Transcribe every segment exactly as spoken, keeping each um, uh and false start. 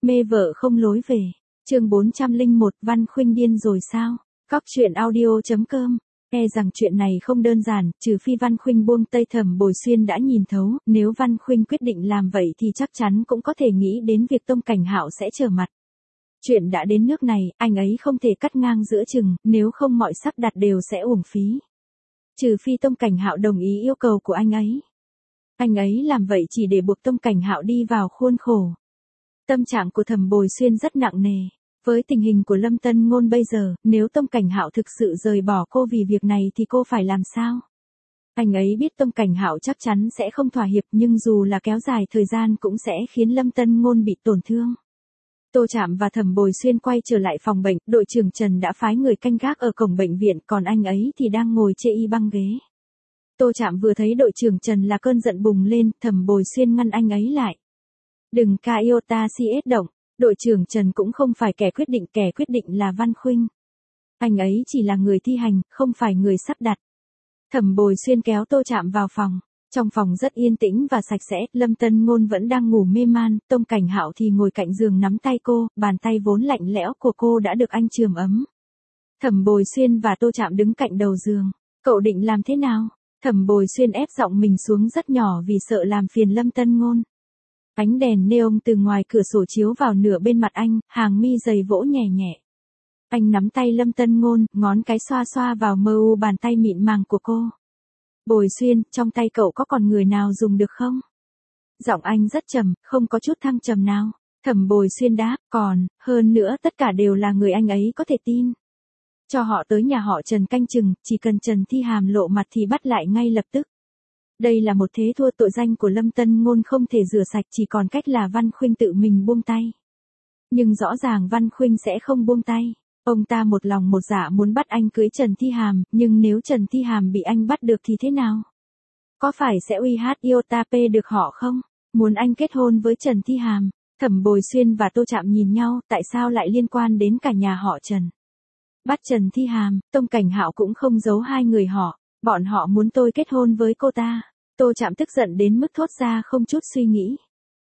Mê vợ không lối về. Chương bốn trăm lẻ một, Văn Khuynh điên rồi sao? Cóc truyện audio chấm com. E rằng chuyện này không đơn giản, trừ phi Văn Khuynh buông tay Thẩm Bồi Xuyên đã nhìn thấu, nếu Văn Khuynh quyết định làm vậy thì chắc chắn cũng có thể nghĩ đến việc Tông Cảnh Hạo sẽ trở mặt. Chuyện đã đến nước này, anh ấy không thể cắt ngang giữa chừng, nếu không mọi sắp đặt đều sẽ uổng phí. Trừ phi Tông Cảnh Hạo đồng ý yêu cầu của anh ấy. Anh ấy làm vậy chỉ để buộc Tông Cảnh Hạo đi vào khuôn khổ. Tâm trạng của Thẩm Bồi Xuyên rất nặng nề. Với tình hình của Lâm Tân Ngôn bây giờ, nếu Tông Cảnh Hạo thực sự rời bỏ cô vì việc này thì cô phải làm sao? Anh ấy biết Tông Cảnh Hạo chắc chắn sẽ không thỏa hiệp, nhưng dù là kéo dài thời gian cũng sẽ khiến Lâm Tân Ngôn bị tổn thương. Tô Trạm và Thẩm Bồi Xuyên quay trở lại phòng bệnh, đội trưởng Trần đã phái người canh gác ở cổng bệnh viện, còn anh ấy thì đang ngồi chê y băng ghế. Tô Trạm vừa thấy đội trưởng Trần là cơn giận bùng lên, Thẩm Bồi Xuyên ngăn anh ấy lại. Đừng ca iota si ết động, đội trưởng Trần cũng không phải kẻ quyết định, kẻ quyết định là Văn Khuynh. Anh ấy chỉ là người thi hành, không phải người sắp đặt. Thẩm Bồi Xuyên kéo Tô Trạm vào phòng. Trong phòng rất yên tĩnh và sạch sẽ, Lâm Tân Ngôn vẫn đang ngủ mê man, Tông Cảnh Hạo thì ngồi cạnh giường nắm tay cô, bàn tay vốn lạnh lẽo của cô đã được anh chườm ấm. Thẩm Bồi Xuyên và Tô Trạm đứng cạnh đầu giường. Cậu định làm thế nào? Thẩm Bồi Xuyên ép giọng mình xuống rất nhỏ vì sợ làm phiền Lâm Tân Ngôn. Ánh đèn neon từ ngoài cửa sổ chiếu vào nửa bên mặt anh, hàng mi dày vỗ nhẹ nhẹ. Anh nắm tay Lâm Tân Ngôn, ngón cái xoa xoa vào mờ u bàn tay mịn màng của cô. Bồi Xuyên, trong tay cậu có còn người nào dùng được không? Giọng anh rất trầm, không có chút thăng trầm nào. Thẩm Bồi Xuyên đáp, còn, hơn nữa tất cả đều là người anh ấy có thể tin. Cho họ tới nhà họ Trần canh chừng, chỉ cần Trần Thi Hàm lộ mặt thì bắt lại ngay lập tức. Đây là một thế thua, tội danh của Lâm Tân Ngôn không thể rửa sạch, chỉ còn cách là Văn Khuynh tự mình buông tay. Nhưng rõ ràng Văn Khuynh sẽ không buông tay. Ông ta một lòng một dạ muốn bắt anh cưới Trần Thi Hàm, nhưng nếu Trần Thi Hàm bị anh bắt được thì thế nào? Có phải sẽ uy hát iota pê được họ không? Muốn anh kết hôn với Trần Thi Hàm. Thẩm Bồi Xuyên và Tô Trạm nhìn nhau, tại sao lại liên quan đến cả nhà họ Trần? Bắt Trần Thi Hàm, Tông Cảnh Hạo cũng không giấu hai người họ. Bọn họ muốn tôi kết hôn với cô ta. Tô Trạm tức giận đến mức thốt ra không chút suy nghĩ.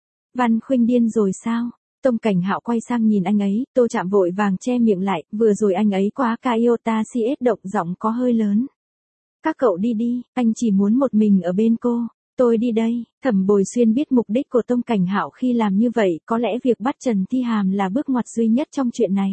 Văn Khuynh điên rồi sao? Tông Cảnh Hạo quay sang nhìn anh ấy, Tô Trạm vội vàng che miệng lại, vừa rồi anh ấy quá ca iota si ết động, giọng có hơi lớn. Các cậu đi đi, anh chỉ muốn một mình ở bên cô. Tôi đi đây. Thẩm Bồi Xuyên biết mục đích của Tông Cảnh Hạo khi làm như vậy, có lẽ việc bắt Trần Thi Hàm là bước ngoặt duy nhất trong chuyện này.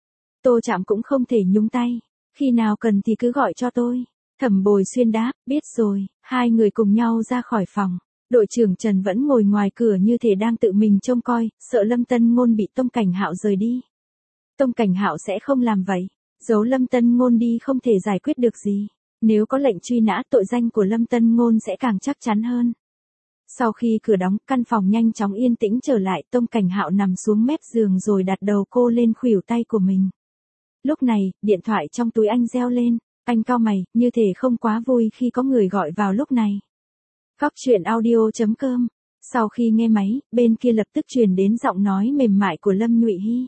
Tô Trạm cũng không thể nhúng tay. Khi nào cần thì cứ gọi cho tôi. Thẩm Bồi Xuyên đáp, biết rồi. Hai người cùng nhau ra khỏi phòng. Đội trưởng Trần vẫn ngồi ngoài cửa như thể đang tự mình trông coi, sợ Lâm Tân Ngôn bị Tông Cảnh Hạo rời đi. Tông Cảnh Hạo sẽ không làm vậy. Giấu Lâm Tân Ngôn đi không thể giải quyết được gì. Nếu có lệnh truy nã, tội danh của Lâm Tân Ngôn sẽ càng chắc chắn hơn. Sau khi cửa đóng, căn phòng nhanh chóng yên tĩnh trở lại, Tông Cảnh Hạo nằm xuống mép giường rồi đặt đầu cô lên khuỷu tay của mình. Lúc này, điện thoại trong túi anh reo lên. Anh cau mày, như thể không quá vui khi có người gọi vào lúc này. Cóc truyện audio chấm com. Sau khi nghe máy, bên kia lập tức truyền đến giọng nói mềm mại của Lâm Nhụy Hy.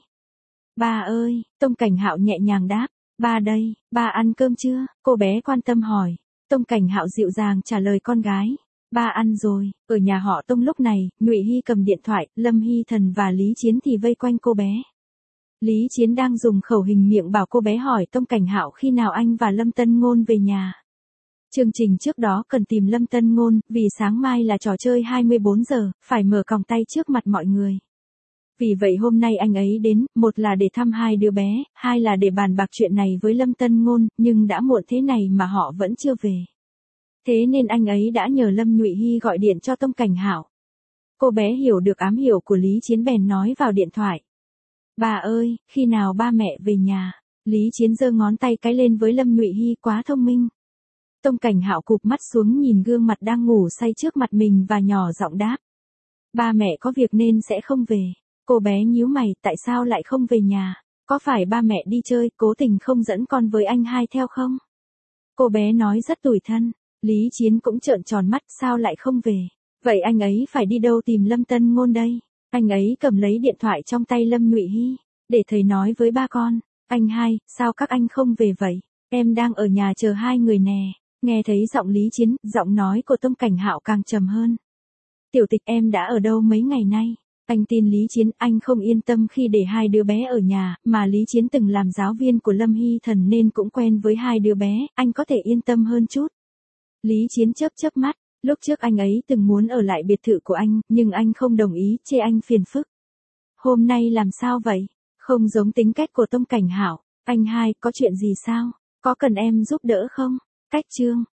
Ba ơi, Tông Cảnh Hạo nhẹ nhàng đáp. Ba đây, ba ăn cơm chưa? Cô bé quan tâm hỏi. Tông Cảnh Hạo dịu dàng trả lời con gái. Ba ăn rồi. Ở nhà họ Tông lúc này, Nhụy Hy cầm điện thoại, Lâm Hy Thần và Lý Chiến thì vây quanh cô bé. Lý Chiến đang dùng khẩu hình miệng bảo cô bé hỏi Tông Cảnh Hạo khi nào anh và Lâm Tân Ngôn về nhà. Chương trình trước đó cần tìm Lâm Tân Ngôn, vì sáng mai là trò chơi hai mươi bốn giờ, phải mở còng tay trước mặt mọi người. Vì vậy hôm nay anh ấy đến, một là để thăm hai đứa bé, hai là để bàn bạc chuyện này với Lâm Tân Ngôn, nhưng đã muộn thế này mà họ vẫn chưa về. Thế nên anh ấy đã nhờ Lâm Nhụy Hy gọi điện cho Tông Cảnh Hạo. Cô bé hiểu được ám hiệu của Lý Chiến bèn nói vào điện thoại. Bà ơi, khi nào ba mẹ về nhà? Lý Chiến giơ ngón tay cái lên với Lâm Nhụy Hy, quá thông minh. Tông Cảnh Hạo cụp mắt xuống nhìn gương mặt đang ngủ say trước mặt mình và nhỏ giọng đáp. Ba mẹ có việc nên sẽ không về. Cô bé nhíu mày, tại sao lại không về nhà? Có phải ba mẹ đi chơi, cố tình không dẫn con với anh hai theo không? Cô bé nói rất tủi thân. Lý Chiến cũng trợn tròn mắt, sao lại không về? Vậy anh ấy phải đi đâu tìm Lâm Tân Ngôn đây? Anh ấy cầm lấy điện thoại trong tay Lâm Nhụy Hy. Để thầy nói với ba con. Anh hai, sao các anh không về vậy? Em đang ở nhà chờ hai người nè. Nghe thấy giọng Lý Chiến, giọng nói của Tông Cảnh Hạo càng trầm hơn. Tiểu Tịch, em đã ở đâu mấy ngày nay? Anh tin Lý Chiến, anh không yên tâm khi để hai đứa bé ở nhà, mà Lý Chiến từng làm giáo viên của Lâm Hy Thần nên cũng quen với hai đứa bé, anh có thể yên tâm hơn chút. Lý Chiến chớp chớp mắt, lúc trước anh ấy từng muốn ở lại biệt thự của anh, nhưng anh không đồng ý, chê anh phiền phức. Hôm nay làm sao vậy? Không giống tính cách của Tông Cảnh Hạo. Anh hai, có chuyện gì sao? Có cần em giúp đỡ không? Cách chương